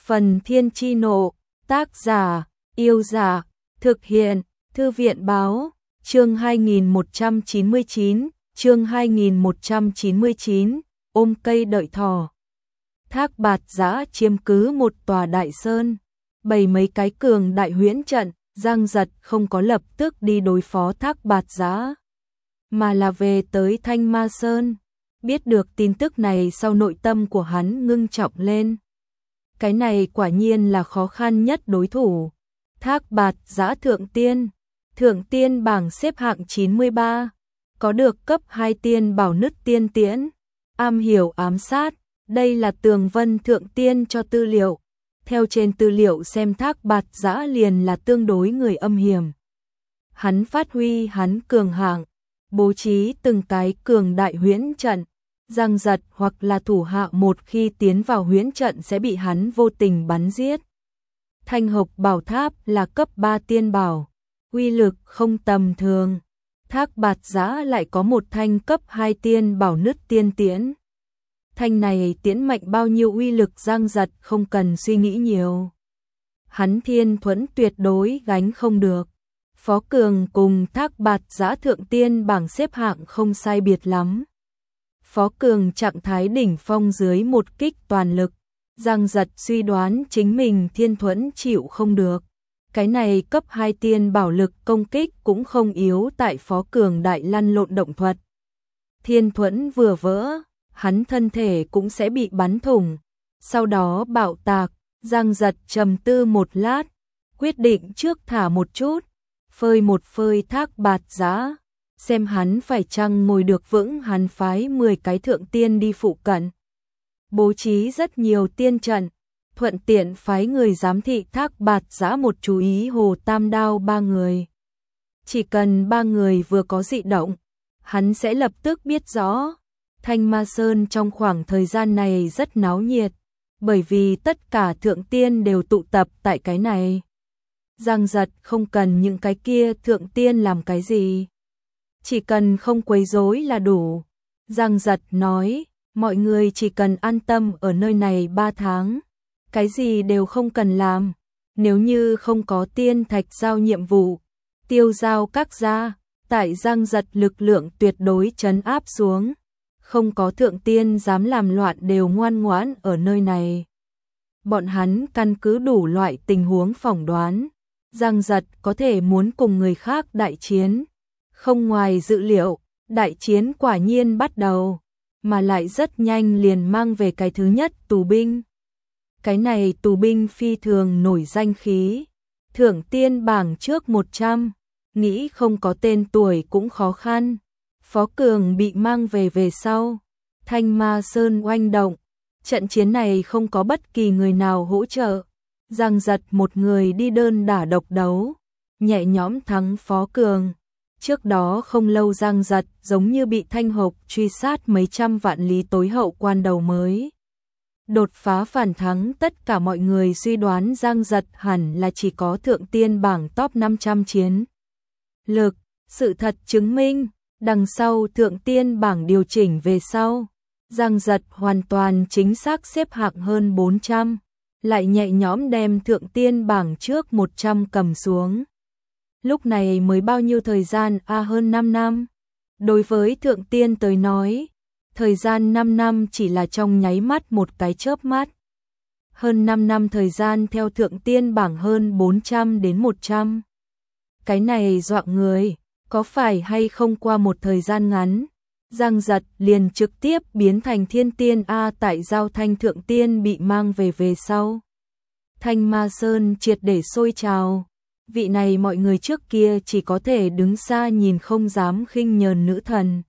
Phần Thiên Chi Nộ, tác giả, Yêu Giả, thực hiện, Thư viện Báo, chương 2199, chương 2199, ôm cây đợi thỏ. Thác Bạt Giã chiếm cứ một tòa đại sơn, bày mấy cái cường đại huyễn trận, Giang Giật không có lập tức đi đối phó Thác Bạt Giã, mà là về tới Thanh Ma Sơn. Biết được tin tức này sau nội tâm của hắn ngưng trọng lên. Cái này quả nhiên là khó khăn nhất đối thủ. Thác Bạt Giã thượng tiên bảng xếp hạng 93, có được cấp 2 tiên bảo nứt tiên tiễn, am hiểu ám sát, đây là Tường Vân thượng tiên cho tư liệu. Theo trên tư liệu xem Thác Bạt Giã liền là tương đối người âm hiểm. Hắn phát huy hắn cường hạng, bố trí từng cái cường đại huyễn trận. Giang Giật hoặc là thủ hạ một khi tiến vào huyễn trận sẽ bị hắn vô tình bắn giết. Thanh Hộc Bảo Tháp là cấp 3 tiên bảo, uy lực không tầm thường. Thác Bạt Giã lại có một thanh cấp 2 tiên bảo nứt tiên tiễn. Thanh này tiễn mạnh bao nhiêu uy lực Giang Giật không cần suy nghĩ nhiều. Hắn Thiên Thuẫn tuyệt đối gánh không được. Phó Cường cùng Thác Bạt Giã thượng tiên bảng xếp hạng không sai biệt lắm. Phó Cường trạng thái đỉnh phong dưới một kích toàn lực, Giang Giật suy đoán chính mình Thiên Thuẫn chịu không được. Cái này cấp 2 tiên bảo lực công kích cũng không yếu tại Phó Cường đại lăn lộn động thuật. Thiên Thuẫn vừa vỡ, hắn thân thể cũng sẽ bị bắn thủng, sau đó bạo tạc. Giang Giật trầm tư một lát, quyết định trước thả một chút, phơi một phơi Thác Bạt Giã, xem hắn phải chăng ngồi được vững. Hắn phái 10 cái thượng tiên đi phụ cận, bố trí rất nhiều tiên trận, thuận tiện phái người giám thị Thác Bạt Giã một chú ý Hồ Tam Đao 3 người. Chỉ cần 3 người vừa có dị động, hắn sẽ lập tức biết rõ. Thanh Ma Sơn trong khoảng thời gian này rất náo nhiệt, bởi vì tất cả thượng tiên đều tụ tập tại cái này. Giang Giật không cần những cái kia thượng tiên làm cái gì, chỉ cần không quấy rối là đủ. Giang Giật nói, mọi người chỉ cần an tâm ở nơi này 3 tháng, cái gì đều không cần làm. Nếu như không có tiên thạch giao nhiệm vụ, tiêu giao các gia, tại Giang Giật lực lượng tuyệt đối trấn áp xuống, không có thượng tiên dám làm loạn, đều ngoan ngoãn ở nơi này. Bọn hắn căn cứ đủ loại tình huống phỏng đoán, Giang Giật có thể muốn cùng người khác đại chiến. Không ngoài dự liệu, đại chiến quả nhiên bắt đầu, mà lại rất nhanh liền mang về cái thứ nhất tù binh. Cái này tù binh phi thường nổi danh khí, thượng tiên bảng trước 100, nghĩ không có tên tuổi cũng khó khăn. Phó Cường bị mang về sau, Thanh Ma Sơn oanh động, trận chiến này không có bất kỳ người nào hỗ trợ. Giang Giật một người đi đơn đả độc đấu, nhẹ nhõm thắng Phó Cường. Trước đó không lâu Giang Giật giống như bị Thanh Hộc truy sát mấy trăm vạn lý tối hậu quan đầu mới đột phá phản thắng. Tất cả mọi người suy đoán Giang Giật hẳn là chỉ có thượng tiên bảng top 500 chiến lực. Sự thật chứng minh, đằng sau thượng tiên bảng điều chỉnh về sau, Giang Giật hoàn toàn chính xác xếp hạng hơn 400, lại nhẹ nhõm đem thượng tiên bảng trước 100 cầm xuống. Lúc này mới bao nhiêu thời gian? Hơn 5 năm. Đối với thượng tiên tới nói, thời gian 5 năm chỉ là trong nháy mắt, một cái chớp mắt. Hơn 5 năm thời gian theo thượng tiên bảng hơn 400 đến 100. Cái này dọa người, có phải hay không qua một thời gian ngắn, Giang Giật liền trực tiếp biến thành thiên tiên. Tại Giao Thanh thượng tiên bị mang về sau, Thanh Ma Sơn triệt để sôi trào. Vị này mọi người trước kia chỉ có thể đứng xa nhìn, không dám khinh nhờn nữ thần,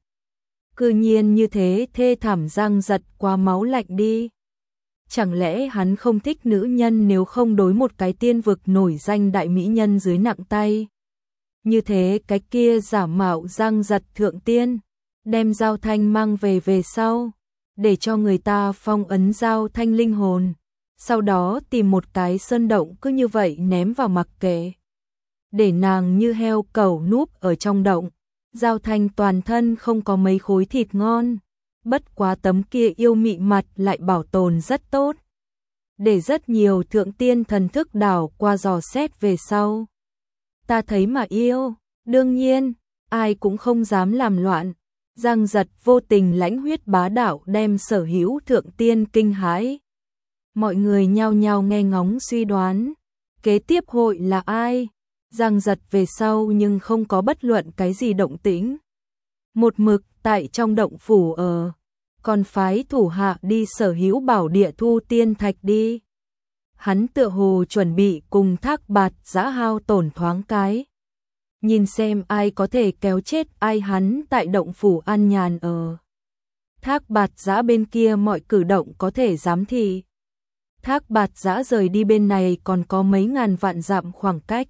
cư nhiên như thế thê thảm. Giang Giật quá máu lạnh đi. Chẳng lẽ hắn không thích nữ nhân, nếu không đối một cái tiên vực nổi danh đại mỹ nhân dưới nặng tay như thế? Cái kia giả mạo Giang Giật thượng tiên, đem Giao Thanh mang về sau, để cho người ta phong ấn Giao Thanh linh hồn, sau đó tìm một cái sơn động cứ như vậy ném vào mặc kệ, để nàng như heo cẩu núp ở trong động. Giao Thanh toàn thân không có mấy khối thịt ngon, bất quá tấm kia yêu mị mặt lại bảo tồn rất tốt. để rất nhiều thượng tiên thần thức đảo qua dò xét về sau. Ta thấy mà yêu, đương nhiên, ai cũng không dám làm loạn. Giang Giật vô tình lãnh huyết bá đạo đem sở hữu thượng tiên kinh hãi. Mọi người nhao nhao nghe ngóng suy đoán, kế tiếp hội là ai? Giang Giật về sau nhưng không có bất luận cái gì động tĩnh. Một mực tại trong động phủ ở, còn phái thủ hạ đi sở hữu bảo địa thu tiên thạch đi. Hắn tựa hồ chuẩn bị cùng Thác Bạt Giã hao tổn thoáng cái. Nhìn xem ai có thể kéo chết ai, hắn tại động phủ an nhàn ở. Thác Bạt Giã bên kia mọi cử động có thể giám thị. Thác Bạt Giã rời đi bên này còn có mấy ngàn vạn dặm khoảng cách.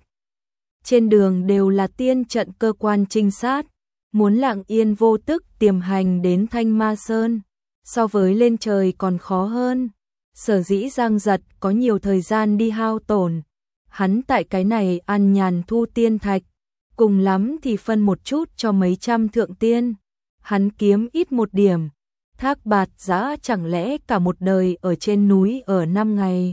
Trên đường đều là tiên trận cơ quan trinh sát, muốn lặng yên vô tức tiềm hành đến Thanh Ma Sơn, so với lên trời còn khó hơn. Sở dĩ Giang Giật có nhiều thời gian đi hao tổn, hắn tại cái này an nhàn thu tiên thạch, cùng lắm thì phân một chút cho mấy trăm thượng tiên, hắn kiếm ít một điểm. Thác Bạt Giã chẳng lẽ cả một đời ở trên núi ở 5 ngày,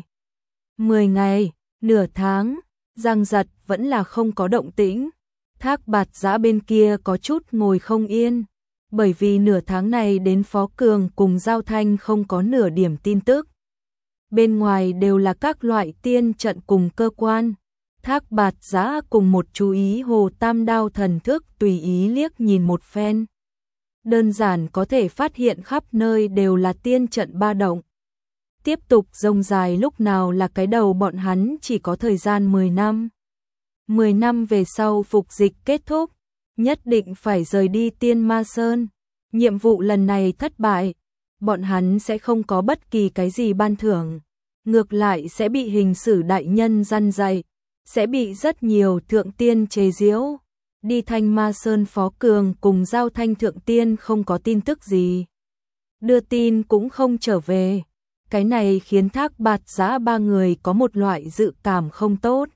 10 ngày, nửa tháng, Giang Giật vẫn là không có động tĩnh. Thác Bạt Giã bên kia có chút ngồi không yên, bởi vì nửa tháng này đến Phó Cường cùng Giao Thanh không có nửa điểm tin tức. Bên ngoài đều là các loại tiên trận cùng cơ quan. Thác Bạt Giã cùng một chú ý Hồ Tam Đao thần thức tùy ý liếc nhìn một phen. Đơn giản có thể phát hiện khắp nơi đều là tiên trận ba động. Tiếp tục rông dài lúc nào là cái đầu bọn hắn chỉ có thời gian 10 năm. 10 năm về sau phục dịch kết thúc, nhất định phải rời đi Tiên Ma Sơn. Nhiệm vụ lần này thất bại, bọn hắn sẽ không có bất kỳ cái gì ban thưởng. Ngược lại sẽ bị hình sử đại nhân răn dạy, sẽ bị rất nhiều thượng tiên chế giễu. Đi Thanh Ma Sơn Phó Cường cùng Giao Thanh thượng tiên không có tin tức gì. Đưa tin cũng không trở về. Cái này khiến Thác Bạt Giã ba người có một loại dự cảm không tốt.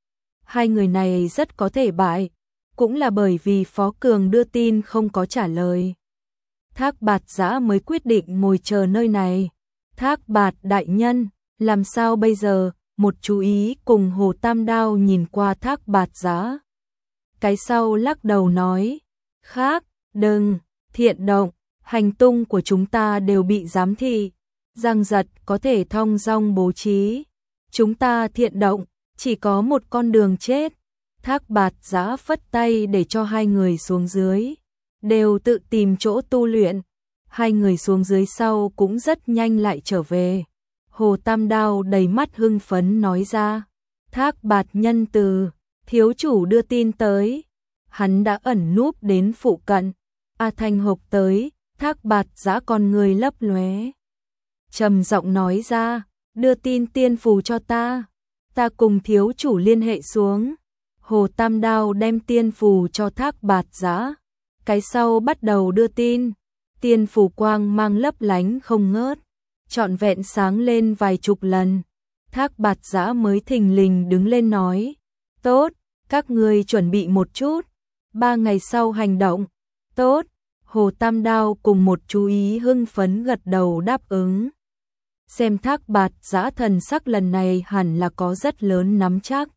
Hai người này rất có thể bại, cũng là bởi vì Phó Cường đưa tin không có trả lời. Thác Bạt Giã mới quyết định ngồi chờ nơi này. Thác Bạt đại nhân, làm sao bây giờ? Một chú ý cùng Hồ Tam Đao nhìn qua Thác Bạt Giã. Cái sau lắc đầu nói, khác, đừng, thiện động, hành tung của chúng ta đều bị giám thị. Giang Giật có thể thong dong bố trí. Chúng ta thiện động, chỉ có một con đường chết. Thác Bạt Giã phất tay để cho hai người xuống dưới, đều tự tìm chỗ tu luyện. Hai người xuống dưới sau cũng rất nhanh lại trở về. Hồ Tam Đao đầy mắt hưng phấn nói ra, Thác Bạt nhân từ, thiếu chủ đưa tin tới. Hắn đã ẩn núp đến phụ cận. A Thanh Hộp tới. Thác Bạt Giã con người lấp lóe, trầm giọng nói ra, đưa tin tiên phù cho ta. Ta cùng thiếu chủ liên hệ xuống. Hồ Tam Đao đem tiên phù cho Thác Bạt Giã. Cái sau bắt đầu đưa tin. Tiên phù quang mang lấp lánh không ngớt, trọn vẹn sáng lên vài chục lần. Thác Bạt Giã mới thình lình đứng lên nói, tốt, các ngươi chuẩn bị một chút, 3 ngày sau hành động. Tốt. Hồ Tam Đao cùng một chú ý hưng phấn gật đầu đáp ứng. Xem Thác Bạt Giã thần sắc lần này hẳn là có rất lớn nắm chắc.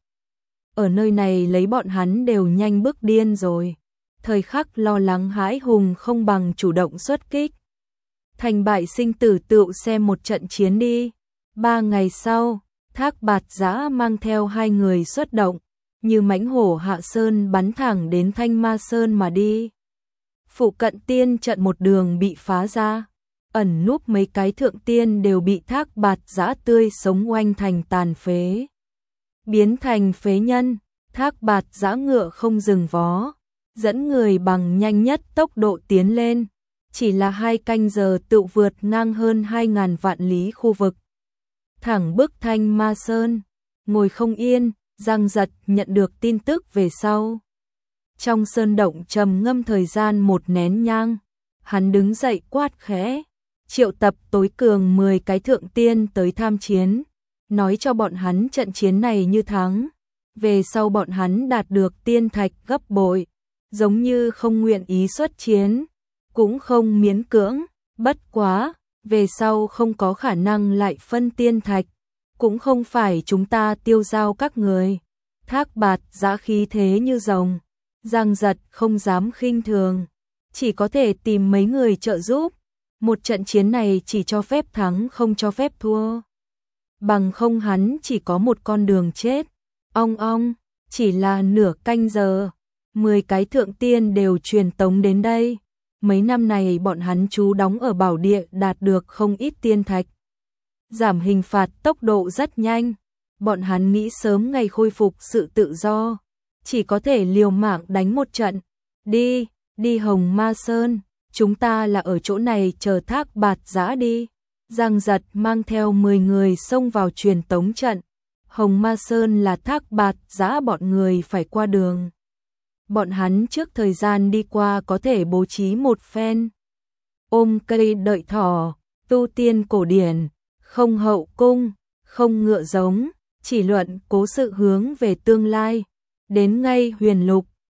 Ở nơi này lấy bọn hắn đều nhanh bức điên rồi. Thời khắc lo lắng hãi hùng không bằng chủ động xuất kích. Thành bại sinh tử tựu xem một trận chiến đi. 3 ngày sau, Thác Bạt Giã mang theo hai người xuất động, như mãnh hổ hạ sơn bắn thẳng đến Thanh Ma Sơn mà đi. Phụ cận tiên trận một đường bị phá ra, ẩn núp mấy cái thượng tiên đều bị Thác Bạt Giã tươi sống oanh thành tàn phế. Biến thành phế nhân, Thác Bạt Giã ngựa không dừng vó, dẫn người bằng nhanh nhất tốc độ tiến lên, chỉ là 2 canh giờ tự vượt ngang hơn 2.000 vạn lý khu vực. Thẳng bức Thanh Ma Sơn, ngồi không yên, Giang Giật nhận được tin tức về sau. Trong sơn động trầm ngâm thời gian 1 nén nhang, hắn đứng dậy quát khẽ, triệu tập tối cường 10 cái thượng tiên tới tham chiến, nói cho bọn hắn trận chiến này như thắng, về sau bọn hắn đạt được tiên thạch gấp bội, giống như không nguyện ý xuất chiến, cũng không miễn cưỡng, bất quá, về sau không có khả năng lại phân tiên thạch, cũng không phải chúng ta tiêu giao các người. Thác Bạt Giã khí thế như rồng, Giang Giật không dám khinh thường, chỉ có thể tìm mấy người trợ giúp. Một trận chiến này chỉ cho phép thắng không cho phép thua. Bằng không hắn chỉ có một con đường chết. Ong ong, chỉ là nửa canh giờ, 10 cái thượng tiên đều truyền tống đến đây. Mấy năm này bọn hắn trú đóng ở bảo địa đạt được không ít tiên thạch. Giảm hình phạt tốc độ rất nhanh. Bọn hắn nghĩ sớm ngày khôi phục sự tự do, chỉ có thể liều mạng đánh một trận. Đi, đi Hồng Ma Sơn, chúng ta là ở chỗ này chờ Thác Bạt Giã đi. Giang Giật mang theo 10 người xông vào truyền tống trận. Hồng Ma Sơn là Thác Bạt Giã bọn người phải qua đường. Bọn hắn trước thời gian đi qua có thể bố trí một phen. Ôm cây đợi thỏ, tu tiên cổ điển, không hậu cung, không ngựa giống, chỉ luận cố sự hướng về tương lai. Đến ngay Huyền Lục,